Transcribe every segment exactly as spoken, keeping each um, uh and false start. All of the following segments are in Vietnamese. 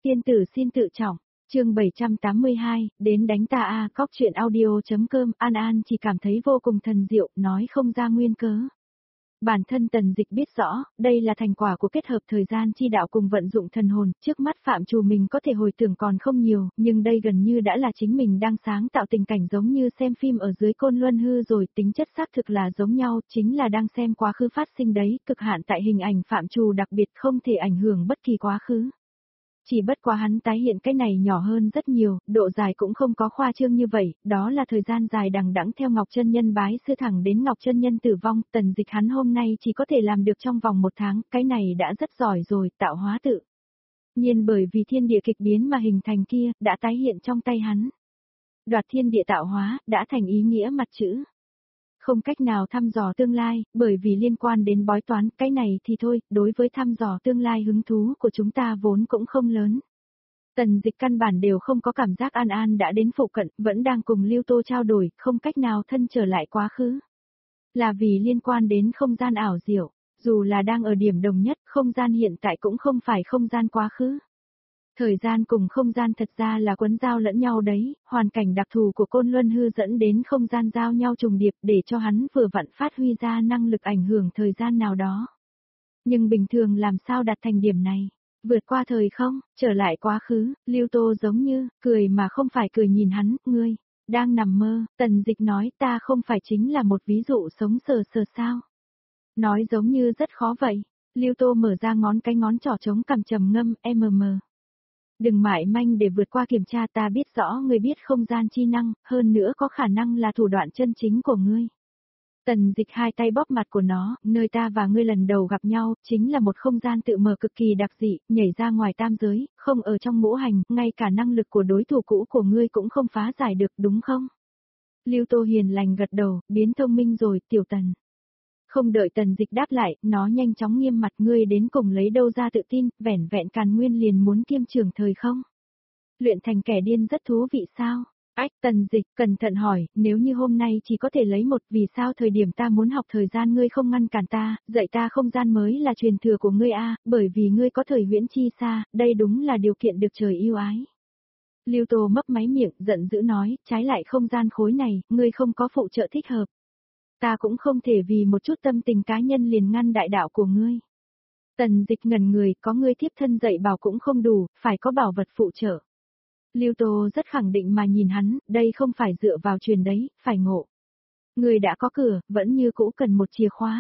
Tiên tử xin tự trọng. Chương bảy trăm tám mươi hai, đến đánh ta a, cóc truyện audio.com, An An chỉ cảm thấy vô cùng thần diệu, nói không ra nguyên cớ. Bản thân Tần Dịch biết rõ, đây là thành quả của kết hợp thời gian chi đạo cùng vận dụng thần hồn, trước mắt phạm trù mình có thể hồi tưởng còn không nhiều, nhưng đây gần như đã là chính mình đang sáng tạo tình cảnh giống như xem phim ở dưới côn luân hư rồi, tính chất xác thực là giống nhau, chính là đang xem quá khứ phát sinh đấy, cực hạn tại hình ảnh phạm trù đặc biệt không thể ảnh hưởng bất kỳ quá khứ. Chỉ bất quá hắn tái hiện cái này nhỏ hơn rất nhiều, độ dài cũng không có khoa trương như vậy, đó là thời gian dài đằng đẵng theo Ngọc Chân Nhân bái sư thẳng đến Ngọc Chân Nhân tử vong, Tần Dịch hắn hôm nay chỉ có thể làm được trong vòng một tháng, cái này đã rất giỏi rồi, tạo hóa tự nhiên bởi vì thiên địa kịch biến mà hình thành kia, đã tái hiện trong tay hắn. Đoạt thiên địa tạo hóa, đã thành ý nghĩa mặt chữ. Không cách nào thăm dò tương lai, bởi vì liên quan đến bói toán, cái này thì thôi, đối với thăm dò tương lai hứng thú của chúng ta vốn cũng không lớn. Tần Dịch căn bản đều không có cảm giác An An đã đến phụ cận, vẫn đang cùng Lưu Tô trao đổi, không cách nào thân trở lại quá khứ. Là vì liên quan đến không gian ảo diệu, dù là đang ở điểm đồng nhất, không gian hiện tại cũng không phải không gian quá khứ. Thời gian cùng không gian thật ra là quấn giao lẫn nhau đấy, hoàn cảnh đặc thù của côn luân hư dẫn đến không gian giao nhau trùng điệp để cho hắn vừa vặn phát huy ra năng lực ảnh hưởng thời gian nào đó. Nhưng bình thường làm sao đạt thành điểm này? Vượt qua thời không, trở lại quá khứ, Lưu Tô giống như, cười mà không phải cười nhìn hắn, ngươi, đang nằm mơ, Tần Dịch nói ta không phải chính là một ví dụ sống sờ sờ sao? Nói giống như rất khó vậy, Lưu Tô mở ra ngón cái ngón trỏ trống cằm trầm ngâm, mm. Đừng mải manh để vượt qua kiểm tra, ta biết rõ ngươi biết không gian chi năng, hơn nữa có khả năng là thủ đoạn chân chính của ngươi. Tần Dịch hai tay bóp mặt của nó, nơi ta và ngươi lần đầu gặp nhau, chính là một không gian tự mở cực kỳ đặc dị, nhảy ra ngoài tam giới, không ở trong ngũ hành, ngay cả năng lực của đối thủ cũ của ngươi cũng không phá giải được đúng không? Lưu Tô hiền lành gật đầu, biến thông minh rồi, tiểu Tần. Không đợi Tần Dịch đáp lại, nó nhanh chóng nghiêm mặt, ngươi đến cùng lấy đâu ra tự tin, vẻn vẹn càn nguyên liền muốn kiêm trường thời không? Luyện thành kẻ điên rất thú vị sao? Ách, Tần Dịch, cẩn thận hỏi, nếu như hôm nay chỉ có thể lấy một, vì sao thời điểm ta muốn học thời gian ngươi không ngăn cản ta, dạy ta không gian mới là truyền thừa của ngươi a, bởi vì ngươi có thời huyễn chi xa, đây đúng là điều kiện được trời yêu ái. Lưu Tô mấp máy miệng, giận dữ nói, trái lại không gian khối này, ngươi không có phụ trợ thích hợp. Ta cũng không thể vì một chút tâm tình cá nhân liền ngăn đại đạo của ngươi. Tần Dịch ngẩn người, có ngươi tiếp thân dạy bảo cũng không đủ, phải có bảo vật phụ trợ. Lưu Tô rất khẳng định mà nhìn hắn, đây không phải dựa vào truyền đấy, phải ngộ. Ngươi đã có cửa, vẫn như cũ cần một chìa khóa.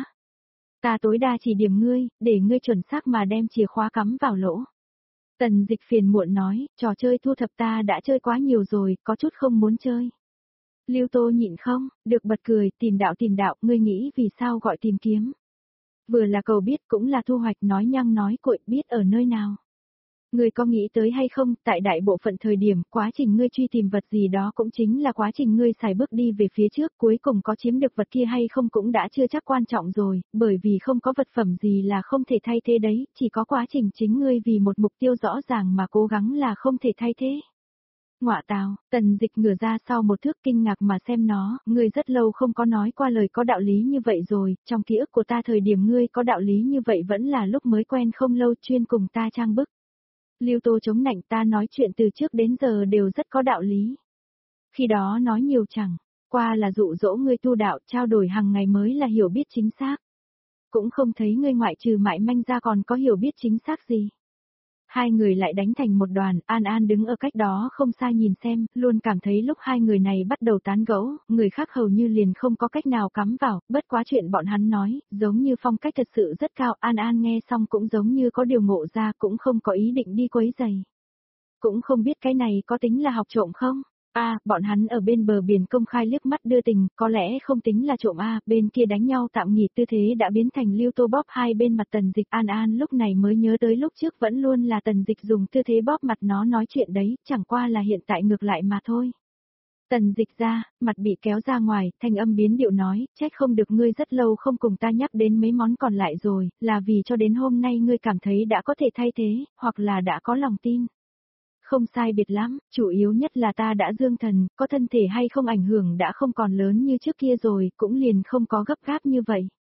Ta tối đa chỉ điểm ngươi, để ngươi chuẩn xác mà đem chìa khóa cắm vào lỗ. Tần Dịch phiền muộn nói, trò chơi thu thập ta đã chơi quá nhiều rồi, có chút không muốn chơi. Lưu Tô nhịn không, được bật cười, tìm đạo tìm đạo, ngươi nghĩ vì sao gọi tìm kiếm. Vừa là cầu biết cũng là thu hoạch, nói nhăng nói cội, biết ở nơi nào. Ngươi có nghĩ tới hay không, tại đại bộ phận thời điểm, quá trình ngươi truy tìm vật gì đó cũng chính là quá trình ngươi xài bước đi về phía trước, cuối cùng có chiếm được vật kia hay không cũng đã chưa chắc quan trọng rồi, bởi vì không có vật phẩm gì là không thể thay thế đấy, chỉ có quá trình chính ngươi vì một mục tiêu rõ ràng mà cố gắng là không thể thay thế. Ngọa tào, Tần Dịch ngửa ra sau một thước kinh ngạc mà xem nó, ngươi rất lâu không có nói qua lời có đạo lý như vậy rồi, trong ký ức của ta thời điểm ngươi có đạo lý như vậy vẫn là lúc mới quen không lâu chuyên cùng ta trang bức. Lưu Tô chống nạnh, ta nói chuyện từ trước đến giờ đều rất có đạo lý. Khi đó nói nhiều chẳng, qua là dụ dỗ ngươi tu đạo, trao đổi hàng ngày mới là hiểu biết chính xác. Cũng không thấy ngươi ngoại trừ mại manh ra còn có hiểu biết chính xác gì. Hai người lại đánh thành một đoàn, An An đứng ở cách đó không xa nhìn xem, luôn cảm thấy lúc hai người này bắt đầu tán gẫu, người khác hầu như liền không có cách nào cắm vào, bất quá chuyện bọn hắn nói, giống như phong cách thật sự rất cao, An An nghe xong cũng giống như có điều ngộ ra, cũng không có ý định đi quấy giày. Cũng không biết cái này có tính là học trộm không? A, bọn hắn ở bên bờ biển công khai liếc mắt đưa tình, có lẽ không tính là trộm A, bên kia đánh nhau tạm nghỉ tư thế đã biến thành Lưu Tô bóp hai bên mặt Tần Dịch. An An lúc này mới nhớ tới lúc trước vẫn luôn là Tần Dịch dùng tư thế bóp mặt nó nói chuyện đấy, chẳng qua là hiện tại ngược lại mà thôi. Tần Dịch ra, mặt bị kéo ra ngoài, thanh âm biến điệu nói, trách không được ngươi rất lâu không cùng ta nhắc đến mấy món còn lại rồi, là vì cho đến hôm nay ngươi cảm thấy đã có thể thay thế, hoặc là đã có lòng tin. Không sai biệt lắm, chủ yếu nhất là ta đã dương thần, có thân thể hay không ảnh hưởng đã không còn lớn như trước kia rồi, cũng liền không có gấp gáp như vậy.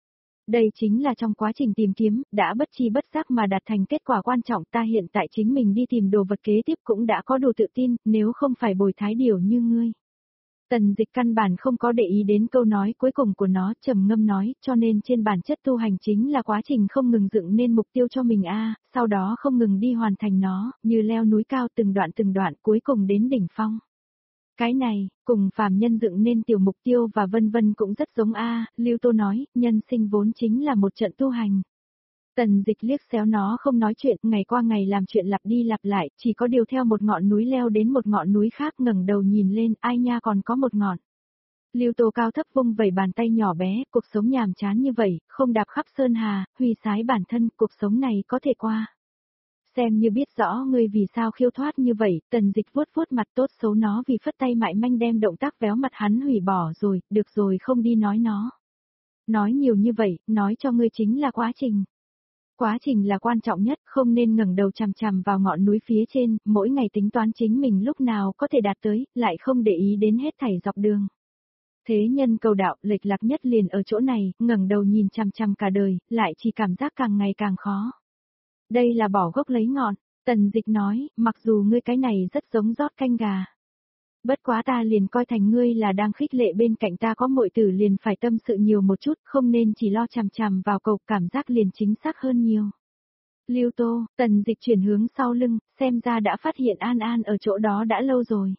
Đây chính là trong quá trình tìm kiếm, đã bất chi bất giác mà đạt thành kết quả quan trọng, ta hiện tại chính mình đi tìm đồ vật kế tiếp cũng đã có đủ tự tin, nếu không phải bồi thái điểu như ngươi. Tần Dịch căn bản không có để ý đến câu nói cuối cùng của nó, trầm ngâm nói, cho nên trên bản chất tu hành chính là quá trình không ngừng dựng nên mục tiêu cho mình a, sau đó không ngừng đi hoàn thành nó, như leo núi cao từng đoạn từng đoạn cuối cùng đến đỉnh phong. Cái này, cùng phàm nhân dựng nên tiểu mục tiêu và vân vân cũng rất giống a, Lưu Tô nói, nhân sinh vốn chính là một trận tu hành. Tần Dịch liếc xéo nó không nói chuyện, ngày qua ngày làm chuyện lặp đi lặp lại, chỉ có điều theo một ngọn núi leo đến một ngọn núi khác, ngẩng đầu nhìn lên, ai nha còn có một ngọn. Lưu Tô cao thấp vung vẩy bàn tay nhỏ bé, cuộc sống nhàm chán như vậy, không đạp khắp sơn hà, huy sái bản thân, cuộc sống này có thể qua. Xem như biết rõ ngươi vì sao khiêu thoát như vậy, Tần Dịch vuốt vuốt mặt tốt xấu nó vì phất tay mại manh đem động tác véo mặt hắn hủy bỏ rồi, được rồi không đi nói nó. Nói nhiều như vậy, nói cho ngươi chính là quá trình. Quá trình là quan trọng nhất, không nên ngẩng đầu chằm chằm vào ngọn núi phía trên, mỗi ngày tính toán chính mình lúc nào có thể đạt tới, lại không để ý đến hết thảy dọc đường. Thế nhân cầu đạo, lệch lạc nhất liền ở chỗ này, ngẩng đầu nhìn chằm chằm cả đời, lại chỉ cảm giác càng ngày càng khó. Đây là bỏ gốc lấy ngọn, Tần Dịch nói, mặc dù ngươi cái này rất giống rót canh gà. Bất quá ta liền coi thành ngươi là đang khích lệ bên cạnh ta có muội tử liền phải tâm sự nhiều một chút, không nên chỉ lo chằm chằm vào cầu, cảm giác liền chính xác hơn nhiều. Lưu Tô, Tần Dịch chuyển hướng sau lưng, xem ra đã phát hiện An An ở chỗ đó đã lâu rồi.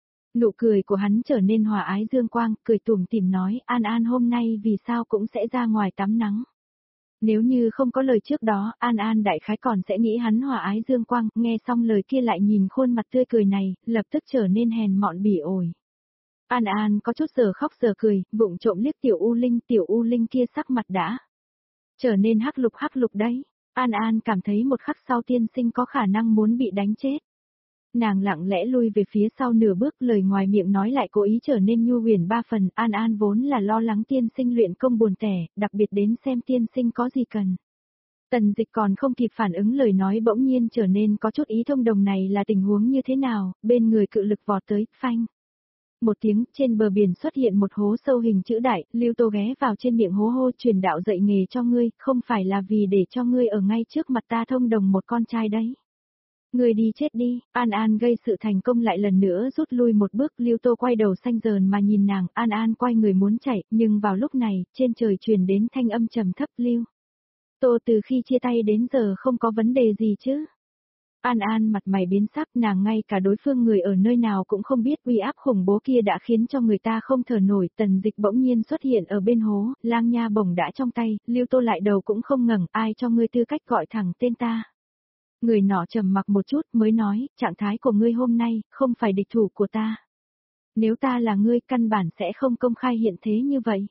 Nụ cười của hắn trở nên hòa ái dương quang, cười tủm tỉm nói, An An hôm nay vì sao cũng sẽ ra ngoài tắm nắng. Nếu như không có lời trước đó, An An đại khái còn sẽ nghĩ hắn hòa ái dương quang, nghe xong lời kia lại nhìn khuôn mặt tươi cười này, lập tức trở nên hèn mọn bỉ ổi. An An có chút giờ khóc giờ cười, bụng trộm liếc Tiểu U Linh, Tiểu U Linh kia sắc mặt đã trở nên hắc lục hắc lục đấy. An An cảm thấy một khắc sau tiên sinh có khả năng muốn bị đánh chết. Nàng lặng lẽ lui về phía sau nửa bước, lời ngoài miệng nói lại cố ý trở nên nhu huyền ba phần, An An vốn là lo lắng tiên sinh luyện công buồn tẻ, đặc biệt đến xem tiên sinh có gì cần. Tần Dịch còn không kịp phản ứng lời nói bỗng nhiên trở nên có chút ý thông đồng này là tình huống như thế nào, bên người cự lực vọt tới, phanh. Một tiếng, trên bờ biển xuất hiện một hố sâu hình chữ đại, Lưu Tô ghé vào trên miệng hố hô truyền đạo dạy nghề cho ngươi, không phải là vì để cho ngươi ở ngay trước mặt ta thông đồng một con trai đấy. Ngươi đi chết đi, An An gây sự thành công lại lần nữa rút lui một bước, Lưu Tô quay đầu xanh dờn mà nhìn nàng, An An quay người muốn chạy, nhưng vào lúc này, trên trời truyền đến thanh âm trầm thấp, Lưu Tô từ khi chia tay đến giờ không có vấn đề gì chứ. An An mặt mày biến sắc, nàng ngay cả đối phương người ở nơi nào cũng không biết, uy áp khủng bố kia đã khiến cho người ta không thở nổi. Tần Dịch bỗng nhiên xuất hiện ở bên hố, lang nha bổng đã trong tay, Lưu Tô lại đầu cũng không ngẩng, ai cho ngươi tư cách gọi thẳng tên ta. Người nọ trầm mặc một chút mới nói, trạng thái của ngươi hôm nay, không phải địch thủ của ta. Nếu ta là ngươi, căn bản sẽ không công khai hiện thế như vậy.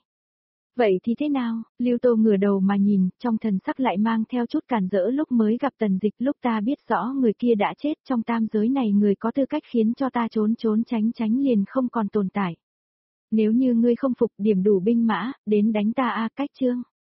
Vậy thì thế nào? Lưu Tô ngửa đầu mà nhìn, trong thần sắc lại mang theo chút cản rỡ lúc mới gặp Tần Dịch, lúc ta biết rõ người kia đã chết, trong tam giới này người có tư cách khiến cho ta trốn trốn tránh tránh liền không còn tồn tại. Nếu như ngươi không phục điểm đủ binh mã, đến đánh ta a, cách chương.